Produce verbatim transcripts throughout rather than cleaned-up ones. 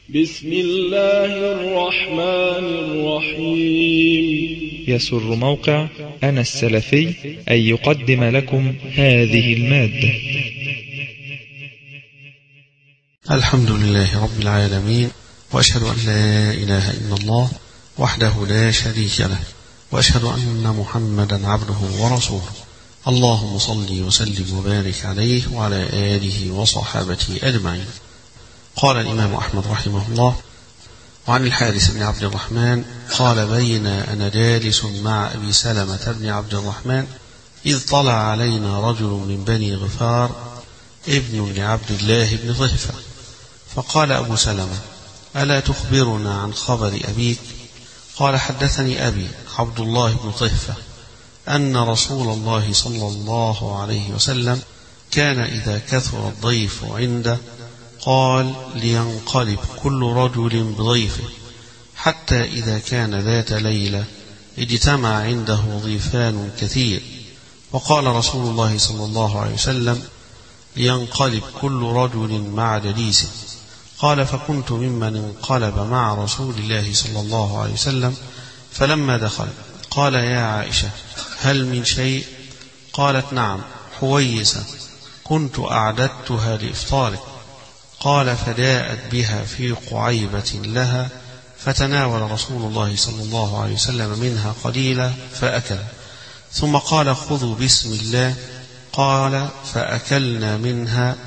بسم الله الرحمن الرحيم. يسر موقع أنا السلفي أن يقدم لكم هذه المادة. الحمد لله رب العالمين، وأشهد أن لا إله إلا الله وحده لا شريك له، وأشهد أن محمدا عبده ورسوله. اللهم صل وسلم وبارك عليه وعلى آله وصحابته أجمعين. قال الإمام أحمد رحمه الله: وعن الحارث بن عبد الرحمن قال: بين أنا جالس مع أبي سلمة بن عبد الرحمن إذ طلع علينا رجل من بني غفار ابن لعبد الله بن طهفة، فقال أبو سلمة: ألا تخبرنا عن خبر أبيك؟ قال: حدثني أبي عبد الله بن طهفة أن رسول الله صلى الله عليه وسلم كان إذا كثر الضيف عنده قال: لينقلب كل رجل بضيفه، حتى إذا كان ذات ليلة اجتمع عنده ضيفان كثير، وقال رسول الله صلى الله عليه وسلم: لينقلب كل رجل مع جليسه. قال: فكنت ممن انقلب مع رسول الله صلى الله عليه وسلم، فلما دخل قال: يا عائشة، هل من شيء؟ قالت: نعم، حويسة كنت أعددتها لإفطارك. قال: فجاءت بها في قعيبة لها، فتناول رسول الله صلى الله عليه وسلم منها قليلا فأكل، ثم قال: خذوا بسم الله. قال: فأكلنا منها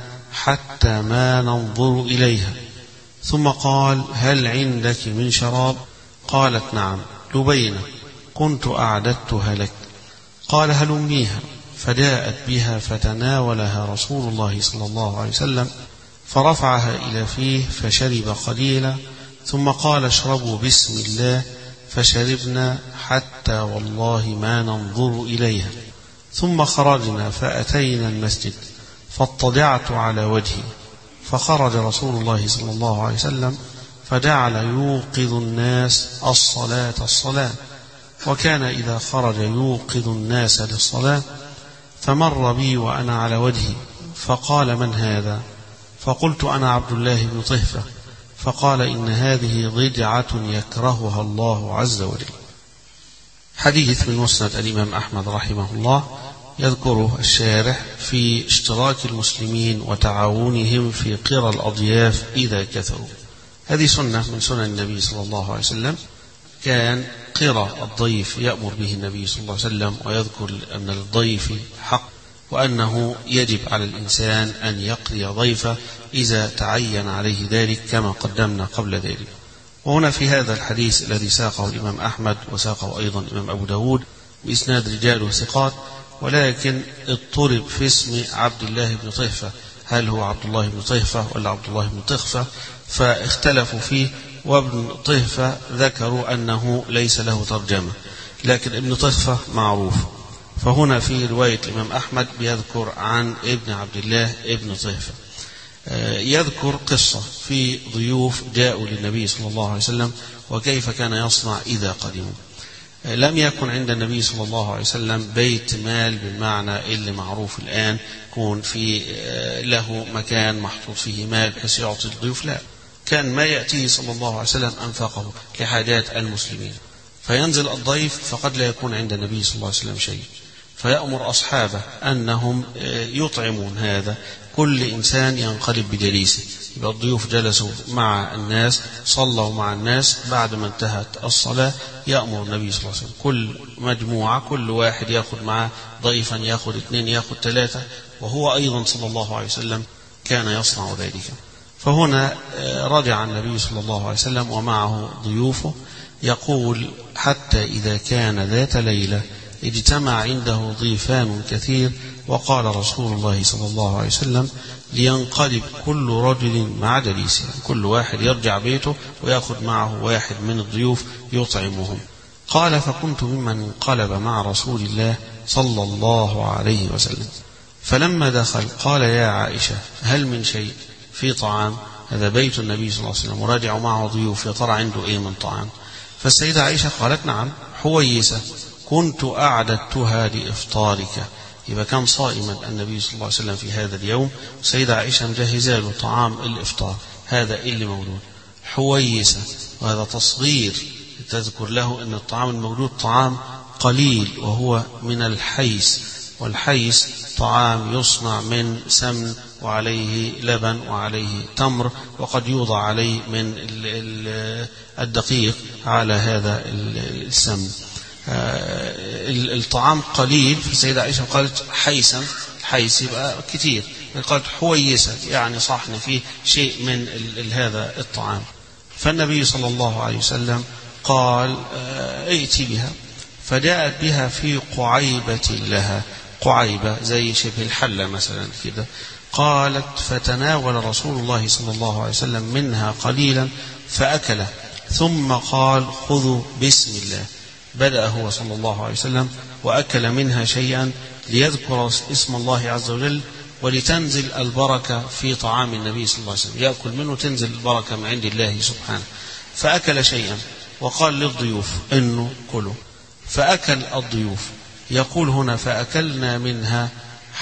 حتى ما ننظر إليها، ثم قال: هل عندك من شراب؟ قالت: نعم، لبينة كنت أعددتها لك. قال: هلميها. فجاءت بها فتناولها رسول الله صلى الله عليه وسلم، فرفعها إلى فيه فشرب قليلا، ثم قال: اشربوا بسم الله. فشربنا حتى والله ما ننظر إليها، ثم خرجنا فأتينا المسجد، فاضطجعت على وجهي، فخرج رسول الله صلى الله عليه وسلم فجعل يوقظ الناس الصلاة الصلاة، وكان إذا خرج يوقظ الناس للصلاة، فمر بي وأنا على وجهي، فقال: من هذا؟ فقلت: أنا عبد الله بن طهفة. فقال: إن هذه ضجعة يكرهها الله عز وجل. حديث من مسند الإمام أحمد رحمه الله يذكره الشارح في اشتراك المسلمين وتعاونهم في قرى الأضياف إذا كثروا. هذه سنة من سنن النبي صلى الله عليه وسلم، كان قرى الضيف يأمر به النبي صلى الله عليه وسلم، ويذكر أن للضيف حق، وأنه يجب على الإنسان أن يقضي ضيفه إذا تعين عليه ذلك كما قدمنا قبل ذلك. وهنا في هذا الحديث الذي ساقه الإمام أحمد وساقه أيضا الإمام أبو داود بإسناد رجاله ثقات، ولكن اضطرب في اسم عبد الله بن طهفة، هل هو عبد الله بن طهفة ولا عبد الله بن طخفة؟ فاختلفوا فيه، وابن طهفة ذكروا أنه ليس له ترجمة، لكن ابن طهفة معروف. فهنا في رواية الإمام أحمد بيذكر عن ابن عبد الله ابن طهفة، يذكر قصة في ضيوف جاءوا للنبي صلى الله عليه وسلم وكيف كان يصنع إذا قدموا. لم يكن عند النبي صلى الله عليه وسلم بيت مال بالمعنى اللي معروف الآن، يكون في له مكان محطوط فيه مال بحيث يعطي الضيوف، لا، كان ما يأتيه صلى الله عليه وسلم أنفقه لحاجات المسلمين. فينزل الضيف فقد لا يكون عند النبي صلى الله عليه وسلم شيء، فيأمر أصحابه أنهم يطعمون هذا، كل إنسان ينقلب بجليسه. يبقى الضيوف جلسوا مع الناس، صلوا مع الناس، بعد ما انتهت الصلاة يأمر النبي صلى الله عليه وسلم كل مجموعة، كل واحد يأخذ معه ضيفا، يأخذ اثنين، يأخذ ثلاثة، وهو أيضا صلى الله عليه وسلم كان يصنع ذلك. فهنا رجع النبي صلى الله عليه وسلم ومعه ضيوفه، يقول: حتى إذا كان ذات ليلة اجتمع عنده ضيفان كثير، وقال رسول الله صلى الله عليه وسلم: لينقلب كل رجل مع جليسه، كل واحد يرجع بيته ويأخذ معه واحد من الضيوف يطعمهم. قال: فكنت ممن انقلب مع رسول الله صلى الله عليه وسلم، فلما دخل قال: يا عائشة، هل من شيء في طعام؟ هذا بيت النبي صلى الله عليه وسلم وراجع معه ضيوف، يا ترى عنده ايه من طعام؟ فالسيدة عائشة قالت: نعم، حويسة كنت أعددتها لإفطارك. يبقى كان صائما النبي صلى الله عليه وسلم في هذا اليوم، والسيدة عائشة مجهزة له طعام الإفطار، هذا اللي موجود. حويسة، وهذا تصغير تذكر له أن الطعام الموجود طعام قليل وهو من الحيس، والحيس طعام يصنع من سمن وعليه لبن وعليه تمر، وقد يوضع عليه من الدقيق على هذا السمن. الطعام قليل، فالسيدة عائشة قالت حيسا، حيس يبقى كثير، قالت حويسة يعني صحن فيه شيء من هذا الطعام. فالنبي صلى الله عليه وسلم قال ائتي بها، فجاءت بها في قعيبة لها، قعيبة زي شبه الحلة مثلا كده. قالت فتناول رسول الله صلى الله عليه وسلم منها قليلا فأكله، ثم قال خذوا بسم الله. بدأ هو صلى الله عليه وسلم وأكل منها شيئا ليذكر اسم الله عز وجل ولتنزل البركة في طعام النبي صلى الله عليه وسلم، يأكل منه تنزل البركة من عند الله سبحانه. فأكل شيئا وقال للضيوف إنه كلوا، فأكل الضيوف. يقول هنا فأكلنا منها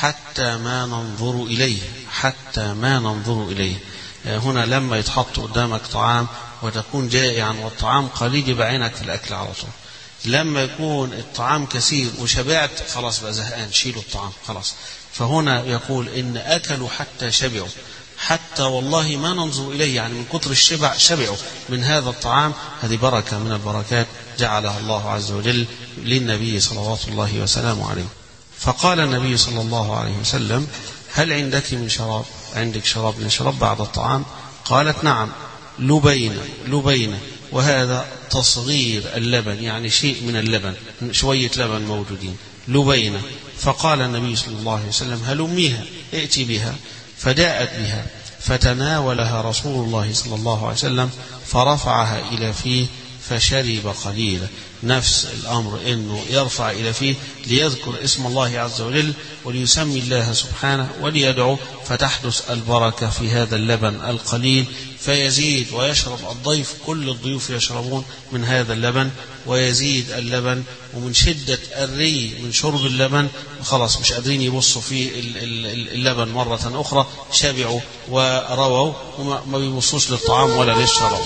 حتى ما ننظر إليه، حتى ما ننظر إليه. هنا لما يتحط قدامك طعام وتكون جائعا والطعام قليل يبقى عينك في الأكل على طول. لما يكون الطعام كثير وشبعت خلاص بقى زهقان شيلوا الطعام خلاص. فهنا يقول إن أكلوا حتى شبعوا، حتى والله ما ننظر إليه، يعني من كتر الشبع شبعوا من هذا الطعام. هذه بركة من البركات جعلها الله عز وجل للنبي صلوات الله وسلامه عليه. فقال النبي صلى الله عليه وسلم هل عندك من شراب؟ عندك شراب نشرب بعد الطعام؟ قالت نعم، لبينة لبينة، وهذا تصغير اللبن، يعني شيء من اللبن، شوية لبن موجودين، لبينة. فقال النبي صلى الله عليه وسلم هلميها، ائتي بها. فجاءت بها فتناولها رسول الله صلى الله عليه وسلم فرفعها إلى فيه فشرب قليلا. نفس الأمر إنه يرفع إلى فيه ليذكر اسم الله عز وجل وليسمي الله سبحانه وليدعو، فتحدث البركة في هذا اللبن القليل فيزيد ويشرب الضيف، كل الضيوف يشربون من هذا اللبن ويزيد اللبن. ومن شدة الري من شرب اللبن خلاص مش قادرين يبصوا في اللبن مرة أخرى، شبعوا ورووا وما بيبصوش للطعام ولا للشراب.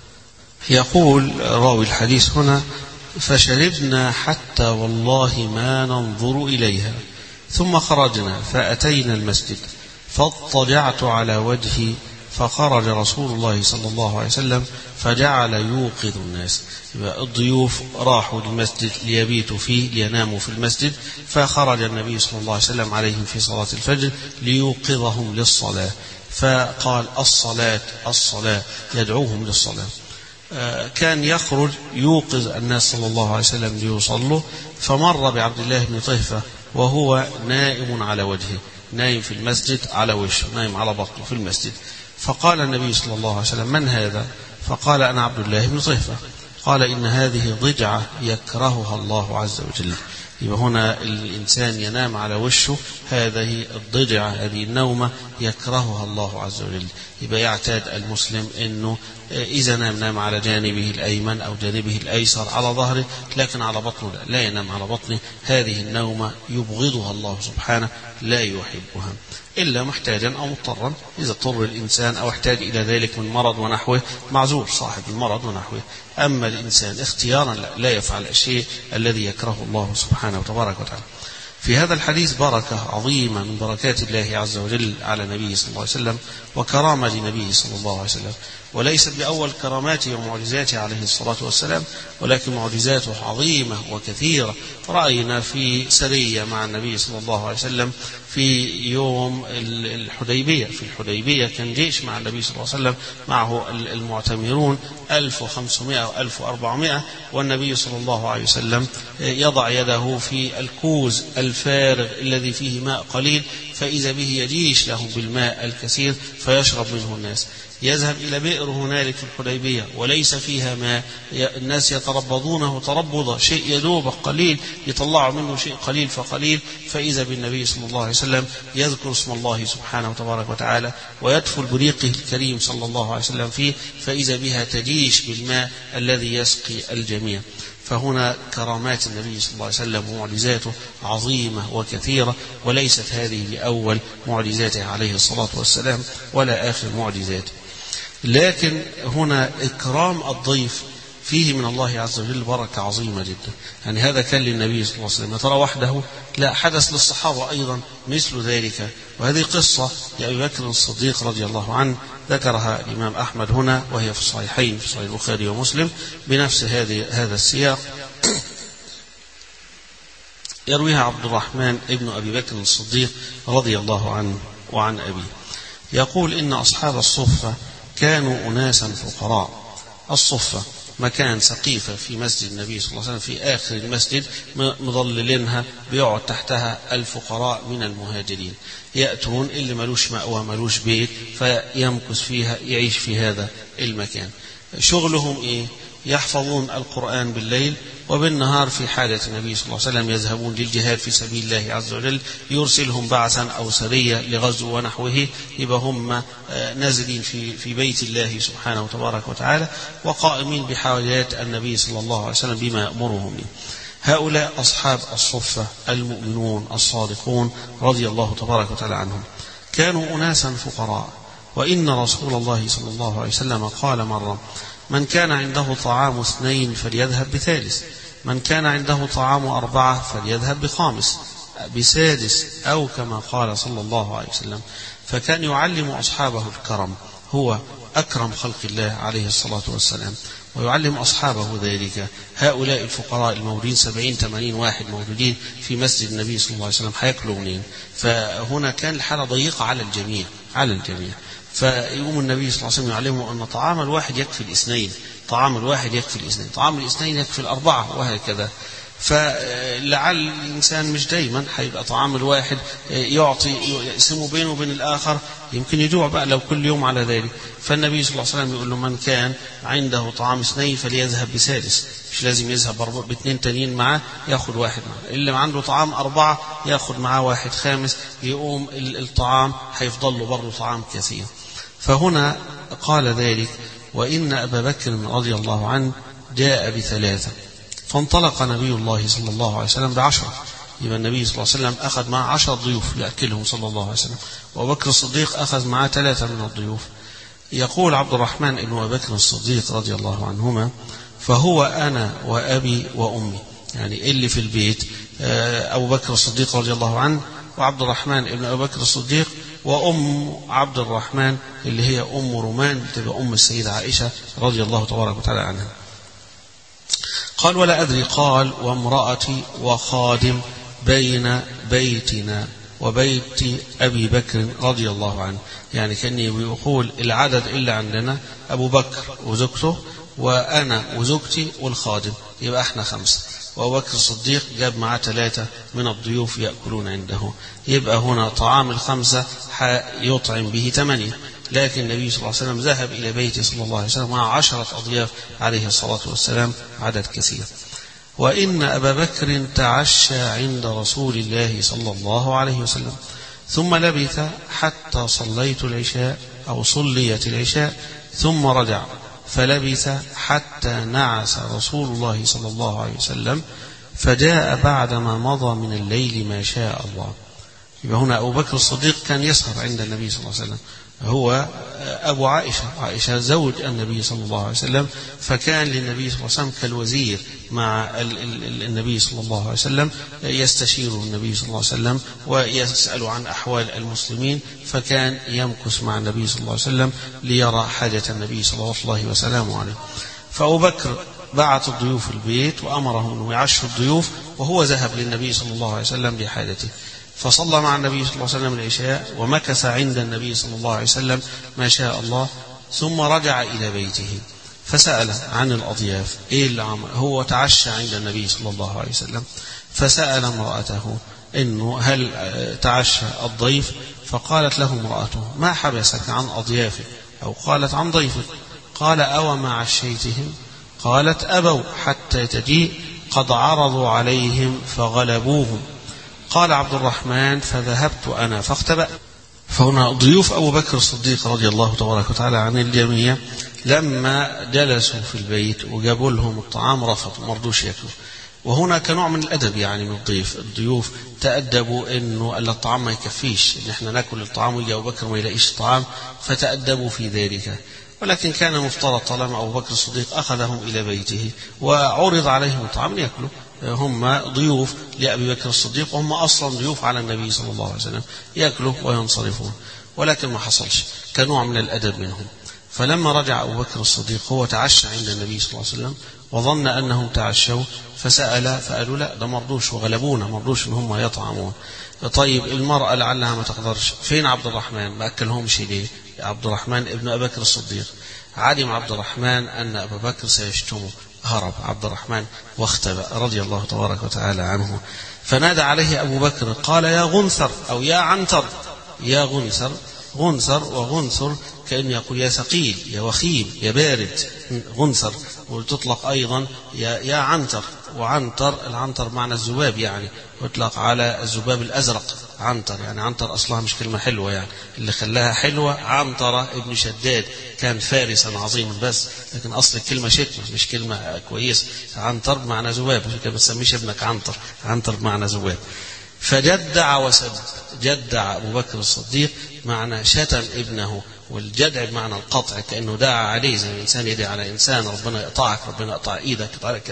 يقول راوي الحديث هنا فشربنا حتى والله ما ننظر إليها، ثم خرجنا فأتينا المسجد فاضطجعت على وجهي فخرج رسول الله صلى الله عليه وسلم فجعل يوقظ الناس. الضيوف راحوا للمسجد ليبيتوا فيه ليناموا في المسجد، فخرج النبي صلى الله عليه وسلم عليهم في صلاة الفجر ليوقظهم للصلاة، فقال الصلاة الصلاة، يدعوهم للصلاة. كان يخرج يوقظ الناس صلى الله عليه وسلم ليصلوا، فمر بعبد الله بن طهفة وهو نائم على وجهه، نايم في المسجد على وشه، نايم على بطنه في المسجد. فقال النبي صلى الله عليه وسلم من هذا؟ فقال أنا عبد الله بن طهفة. قال إن هذه ضجعة يكرهها الله عز وجل. يبقى هنا الإنسان ينام على وشه، هذه الضجعة، هذه النومة يكرهها الله عز وجل. يبقى يعتاد المسلم أنه إذا نام نام على جانبه الأيمن أو جانبه الأيسر على ظهره، لكن على بطنه لا, لا ينام على بطنه. هذه النومة يبغضها الله سبحانه، لا يحبها إلا محتاجا أو مضطرا. إذا اضطر الإنسان أو احتاج إلى ذلك من مرض ونحوه معذور صاحب المرض ونحوه. أما الإنسان اختيارا لا, لا يفعل الشيء الذي يكرهه الله سبحانه وتبارك وتعالى. في هذا الحديث بركة عظيمة من بركات الله عز وجل على النبي صلى الله عليه وسلم وكرامة لنبيه صلى الله عليه وسلم، وليست بأول كراماته ومعجزاته عليه الصلاة والسلام، ولكن معجزاته عظيمة وكثيرة. رأينا في سرية مع النبي صلى الله عليه وسلم في يوم الحديبية، في الحديبية كان جيش مع النبي صلى الله عليه وسلم، معه المعتمرون ألف وخمسمائة أو ألف وأربعمائة، والنبي صلى الله عليه وسلم يضع يده في الكوز الفارغ الذي فيه ماء قليل، فإذا به يجيش له بالماء الكثير فيشرب منه الناس. يذهب إلى بئر هنالك في الحديبية وليس فيها ماء، الناس يتربضونه تربضا، شيء يدوب قليل يطلع منه شيء قليل فقليل، فإذا بالنبي صلى الله عليه وسلم يذكر اسم الله سبحانه وتبارك وتعالى ويدفل بريقه الكريم صلى الله عليه وسلم فيه، فإذا بها تجيش بالماء الذي يسقي الجميع. فهنا كرامات النبي صلى الله عليه وسلم ومعجزاته عظيمة وكثيرة، وليست هذه لأول معجزاته عليه الصلاة والسلام ولا آخر معجزاته. لكن هنا إكرام الضيف فيه من الله عز وجل بركة عظيمة جدا. يعني هذا كان للنبي صلى الله عليه وسلم ترى وحده، لا، حدث للصحابة أيضا مثل ذلك. وهذه قصة لأبي بكر الصديق رضي الله عنه ذكرها الإمام أحمد هنا، وهي في الصحيحين في صحيح البخاري ومسلم بنفس هذه هذا السياق. يرويها عبد الرحمن ابن أبي بكر الصديق رضي الله عنه وعن أبيه، يقول إن أصحاب الصفة كانوا أناسا فقراء. الصفة مكان سقيفة في مسجد النبي صلى الله عليه وسلم في آخر المسجد مظللينها، بيقعد تحتها الفقراء من المهاجرين، يأتون اللي ملوش مأوى ملوش بيت فيمكث فيها، يعيش في هذا المكان. شغلهم إيه؟ يحفظون القرآن بالليل، وبالنهار في حالة النبي صلى الله عليه وسلم يذهبون للجهاد في سبيل الله عز وجل، يرسلهم بعثا أو سرية لغزو ونحوه، يبقى هم نازلين في في بيت الله سبحانه وتبارك وتعالى، وقائمين بحاجات النبي صلى الله عليه وسلم بما يأمرهم به. هؤلاء أصحاب الصفة المؤمنون الصادقون رضي الله تبارك وتعالى عنهم، كانوا أناسا فقراء. وإن رسول الله صلى الله عليه وسلم قال مرة: من كان عنده طعام اثنين فليذهب بثالث، من كان عنده طعام أربعة فليذهب بخامس، بسادس، أو كما قال صلى الله عليه وسلم. فكان يعلم أصحابه الكرم، هو أكرم خلق الله عليه الصلاة والسلام، ويعلم أصحابه ذلك. هؤلاء الفقراء الموجودين سبعين ثمانين واحد موجودين في مسجد النبي صلى الله عليه وسلم، هياكلوا منين؟ فهنا كان الحالة ضيقة على الجميع على الجميع فيقوم النبي صلى الله عليه وسلم يعلمه أن طعام الواحد يكفي الاثنين، طعام الواحد يكفي الاثنين، طعام الاثنين يكفي الأربعة، وهكذا. فلعل الإنسان مش دايما هيبقى طعام الواحد يعطي يقسمه بينه وبين الآخر، يمكن يجوع بقى لو كل يوم على ذلك. فالنبي صلى الله عليه وسلم يقول له: من كان عنده طعام اثنين فليذهب بسادس، مش لازم يذهب باثنين تانيين معاه، ياخد واحد معاه. اللي عنده طعام أربعة ياخد معاه واحد خامس، يقوم الطعام هيفضل له برضه طعام كثير. فهنا قال ذلك: وإن أبا بكر رضي الله عنه جاء بثلاثة، فانطلق نبي الله صلى الله عليه وسلم بعشرة. يبقى النبي صلى الله عليه وسلم أخذ معه عشر ضيوف يأكلهم صلى الله عليه وسلم، وأبو بكر الصديق أخذ معه ثلاثة من الضيوف. يقول عبد الرحمن بن أبي بكر الصديق رضي الله عنهما: فهو أنا وأبي وأمي، يعني اللي في البيت أبو بكر الصديق رضي الله عنه، وعبد الرحمن بن أبي بكر الصديق، وأم عبد الرحمن اللي هي أم رومان، تبقى أم السيدة عائشة رضي الله تبارك وتعالى عنها. قال: ولا أدري، قال: وامرأتي وخادم بين بيتنا وبيت أبي بكر رضي الله عنه. يعني كان يقول العدد اللي عندنا أبو بكر وزوجته وأنا وزوجتي والخادم، يبقى احنا خمسة، وأبو بكر الصديق جاب معاه ثلاثة من الضيوف يأكلون عنده، يبقى هنا طعام الخمسة يطعم به ثمانية. لكن النبي صلى الله عليه وسلم ذهب إلى بيته صلى الله عليه وسلم مع عشرة أضياف عليه الصلاة والسلام، عدد كثير. وإن أبا بكر تعشى عند رسول الله صلى الله عليه وسلم، ثم لبث حتى صليت العشاء أو صليت العشاء، ثم رجع فلبث حتى نعس رسول الله صلى الله عليه وسلم، فجاء بعدما مضى من الليل ما شاء الله. يبقى هنا أبو بكر الصديق كان يسهر عند النبي صلى الله عليه وسلم، هو أبو عائشة، عائشة زوج النبي صلى الله عليه وسلم، فكان للنبي صلى الله عليه وسلم كالوزير مع النبي صلى الله عليه وسلم، يستشير النبي صلى الله عليه وسلم ويسأل عن أحوال المسلمين، فكان يمكث مع النبي صلى الله عليه وسلم ليرى حاجة النبي صلى الله عليه وسلم عليه. فأبو بكر بعت الضيوف البيت وأمرهم أنه يعشوا الضيوف، وهو ذهب للنبي صلى الله عليه وسلم لحاجته، فصلى مع النبي صلى الله عليه وسلم العشاء، ومكث عند النبي صلى الله عليه وسلم ما شاء الله، ثم رجع إلى بيته فسأل عن الأضياف، إيه اللي عمل؟ هو تعشى عند النبي صلى الله عليه وسلم، فسأل امرأته إنه هل تعشى الضيف؟ فقالت له امرأته: ما حبسك عن أضيافك؟ أو قالت عن ضيفك. قال: أو ما عشيتهم؟ قالت: أبوا حتى تجيء، قد عرضوا عليهم فغلبوهم. قال عبد الرحمن: فذهبت أنا فاختبأت. فهنا ضيوف أبو بكر الصديق رضي الله تبارك وتعالى عن الجميع لما جلسوا في البيت وجابوا لهم الطعام رفضوا، ما رضوش ياكلوا. وهنا كنوع من الأدب يعني من الضيف، الضيوف تأدبوا إنه الطعام ما يكفيش، إن إحنا ناكل الطعام ويجي أبو بكر ما يلاقيش طعام، فتأدبوا في ذلك. ولكن كان مفترض طالما أبو بكر الصديق أخذهم إلى بيته وعرض عليهم الطعام يأكلوا، هم ضيوف لأبي بكر الصديق وهم أصلا ضيوف على النبي صلى الله عليه وسلم، يأكلوا وينصرفون. ولكن ما حصلش، كنوع من الأدب منهم. فلما رجع أبو بكر الصديق هو تعشى عند النبي صلى الله عليه وسلم وظن أنهم تعشوا، فسأل فقالوا لا ده مرضوش وغلبونا، مرضوش إن هم يطعمون. طيب المرأة لعلها ما تقدرش، فين عبد الرحمن؟ ما أكلهمش ليه؟ عبد الرحمن ابن أبي بكر الصديق. علم عبد الرحمن أن أبا بكر سيشتمه، هرب عبد الرحمن واختبأ رضي الله تبارك وتعالى عنه. فنادى عليه أبو بكر قال يا غنثر أو يا عنتر، يا غنثر، غنثر وغنثر كأنه يقول يا ثقيل يا وخيم يا بارد، غنثر. وتطلق أيضا يا, يا عنتر، وعنتر العنتر معنى الذباب يعني، ويطلق على الذباب الأزرق عنتر، يعني عنتر أصلها مش كلمة حلوة يعني، اللي خلاها حلوة عنترة ابن شداد كان فارسا عظيما، بس لكن أصل الكلمة شتمة مش كلمة كويسة. عنتر بمعنى ذباب، ما تسميش ابنك عنتر، عنتر بمعنى ذباب. فجدع وسب، جدع أبو بكر الصديق معنى شتم ابنه، والجدع بمعنى القطع، كأنه دعا عليه زي الإنسان يدعي على إنسان ربنا يقطعك، ربنا يقطع إيدك.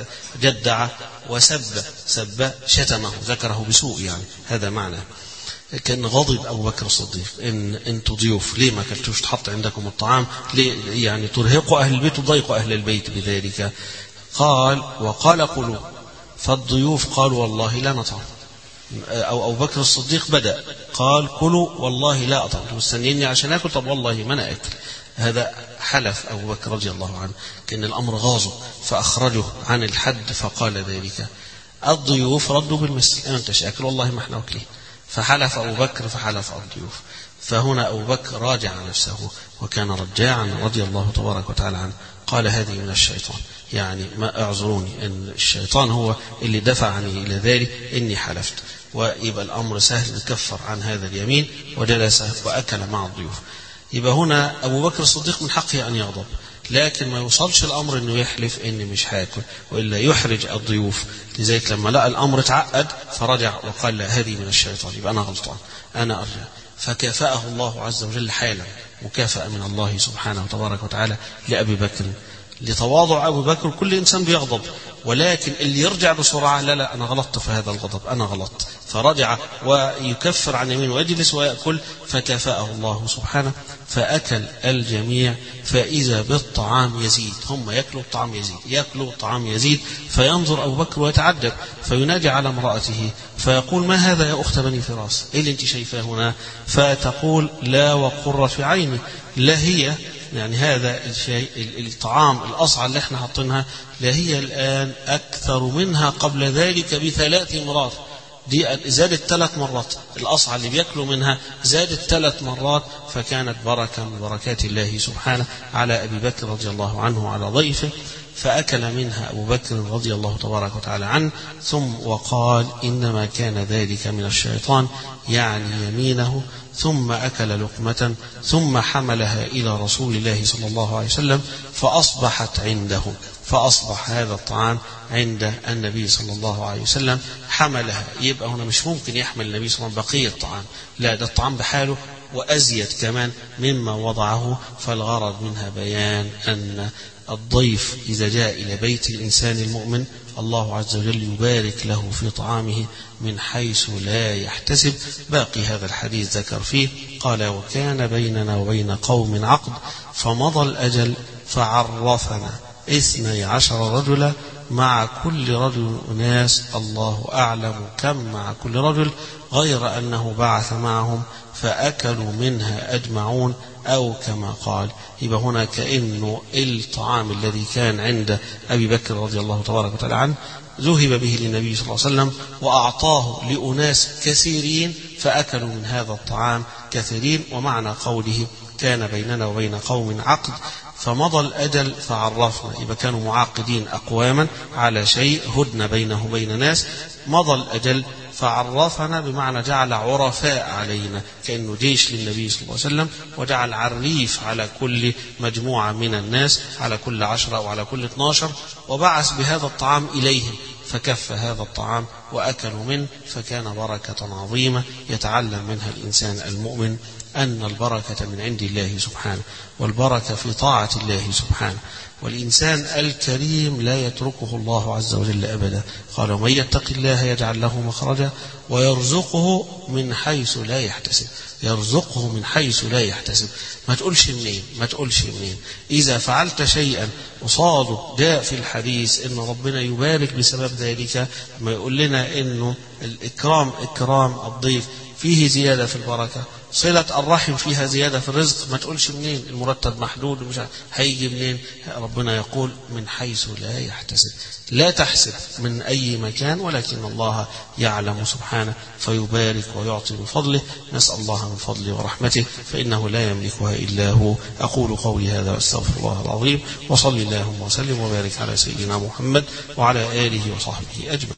جدع وسب، سب شتمه ذكره بسوء، يعني هذا معنى. كان غضب أبو بكر الصديق إن أنتوا ضيوف، ليه ما كنتوش تحط عندكم الطعام؟ ليه يعني ترهقوا أهل البيت وتضايقوا أهل البيت بذلك؟ قال وقال قلوا، فالضيوف قالوا والله لا نطعم. أو أبو بكر الصديق بدأ قال كلوا والله لا أطعم، مستنيني عشان أكل، طب والله ما أنا أكل. هذا حلف أبو بكر رضي الله عنه، كأن الأمر غاظه فأخرجه عن الحد فقال ذلك. الضيوف ردوا بالمثل، أنت شاكل والله ما احنا واكلين. فحلف أبو بكر فحلف الضيوف. فهنا أبو بكر راجع نفسه وكان رجاعا رضي الله تبارك وتعالى عنه. قال هذه من الشيطان، يعني ما اعذروني ان الشيطان هو اللي دفعني الى ذلك، اني حلفت. ويبقى الامر سهل، نكفر عن هذا اليمين وجلس واكل مع الضيوف. يبقى هنا ابو بكر الصديق من حقه ان يغضب، لكن ما يوصلش الامر انه يحلف اني مش هاكل والا يحرج الضيوف. لذلك لما لقى الامر تعقد فرجع وقال لا هذه من الشيطان، يبقى انا غلطان انا ارجع. فكافأه الله عز وجل حالا، مكافأة من الله سبحانه وتبارك وتعالى لأبي بكر، لتواضع أبو بكر. كل إنسان بيغضب، ولكن اللي يرجع بسرعة لا لا أنا غلطت في هذا الغضب، أنا غلطت، فرجع ويكفر عن يمين ويجلس ويأكل. فكافأه الله سبحانه فأكل الجميع، فإذا بالطعام يزيد، هم يأكلوا الطعام يزيد، يأكلوا الطعام يزيد. فينظر أبو بكر ويتعجب، فينادي على امرأته فيقول ما هذا يا أخت بني فراس، إيه اللي أنت شايفاه هنا؟ فتقول لا وقرة في عيني، لا هي يعني هذا الشيء الطعام الأصعى اللي احنا حاطينها لا هي الآن أكثر منها قبل ذلك بثلاث مرات. دي زادت ثلاث مرات، الأصعى اللي بيأكلوا منها زادت ثلاث مرات. فكانت بركة من بركات الله سبحانه على أبي بكر رضي الله عنه وعلى ضيفه. فأكل منها أبو بكر رضي الله تبارك وتعالى عنه، ثم وقال إنما كان ذلك من الشيطان، يعني يمينه. ثم أكل لقمة ثم حملها إلى رسول الله صلى الله عليه وسلم فأصبحت عنده، فأصبح هذا الطعام عند النبي صلى الله عليه وسلم. حملها، يبقى هنا مش ممكن يحمل النبي صلى الله عليه وسلم بقية الطعام، لا ده الطعام بحاله وأزيد كمان مما وضعه. فالغرض منها بيان أن الضيف إذا جاء إلى بيت الإنسان المؤمن الله عز وجل يبارك له في طعامه من حيث لا يحتسب. باقي هذا الحديث ذكر فيه قال وكان بيننا وبين قوم عقد فمضى الأجل فعرفنا اثني عشر رجلا مع كل رجل أناس الله أعلم كم مع كل رجل، غير أنه بعث معهم فأكلوا منها أجمعون أو كما قال. يبقى هنا كأنه الطعام الذي كان عند أبي بكر رضي الله تبارك وتعالى عنه ذهب به للنبي صلى الله عليه وسلم وأعطاه لأناس كثيرين فأكلوا من هذا الطعام كثيرين. ومعنى قوله كان بيننا وبين قوم عقد فمضى الأجل فعرفنا، يبقى كانوا معاقدين أقواما على شيء هدن بينه وبين ناس. مضى الأجل فعرفنا بمعنى جعل عرفاء علينا، كأنه جيش للنبي صلى الله عليه وسلم، وجعل عريف على كل مجموعة من الناس، على كل عشرة أو على كل اثناشر، وبعث بهذا الطعام إليهم فكف هذا الطعام وأكلوا منه. فكان بركة عظيمة يتعلم منها الإنسان المؤمن أن البركة من عند الله سبحانه، والبركة في طاعة الله سبحانه. والإنسان الكريم لا يتركه الله عز وجل أبدا. قال ومن يتق الله يجعل له مخرجا ويرزقه من حيث لا يحتسب. يرزقه من حيث لا يحتسب. ما تقولش منين، ما تقولش منين. إذا فعلت شيئا وصاده جاء في الحديث إن ربنا يبارك بسبب ذلك، ما يقول لنا إنه الإكرام إكرام الضيف فيه زيادة في البركة، صلة الرحم فيها زيادة في الرزق. ما تقولش منين، المرتب محدود مش هيجي منين. ربنا يقول من حيث لا يحتسب. لا تحسب من أي مكان، ولكن الله يعلم سبحانه فيبارك ويعطي من فضله. نسأل الله من فضله ورحمته فإنه لا يملكها إلا هو. أقول قولي هذا وأستغفر الله العظيم، وصلي اللهم وسلم وبارك على سيدنا محمد وعلى آله وصحبه أجمعين.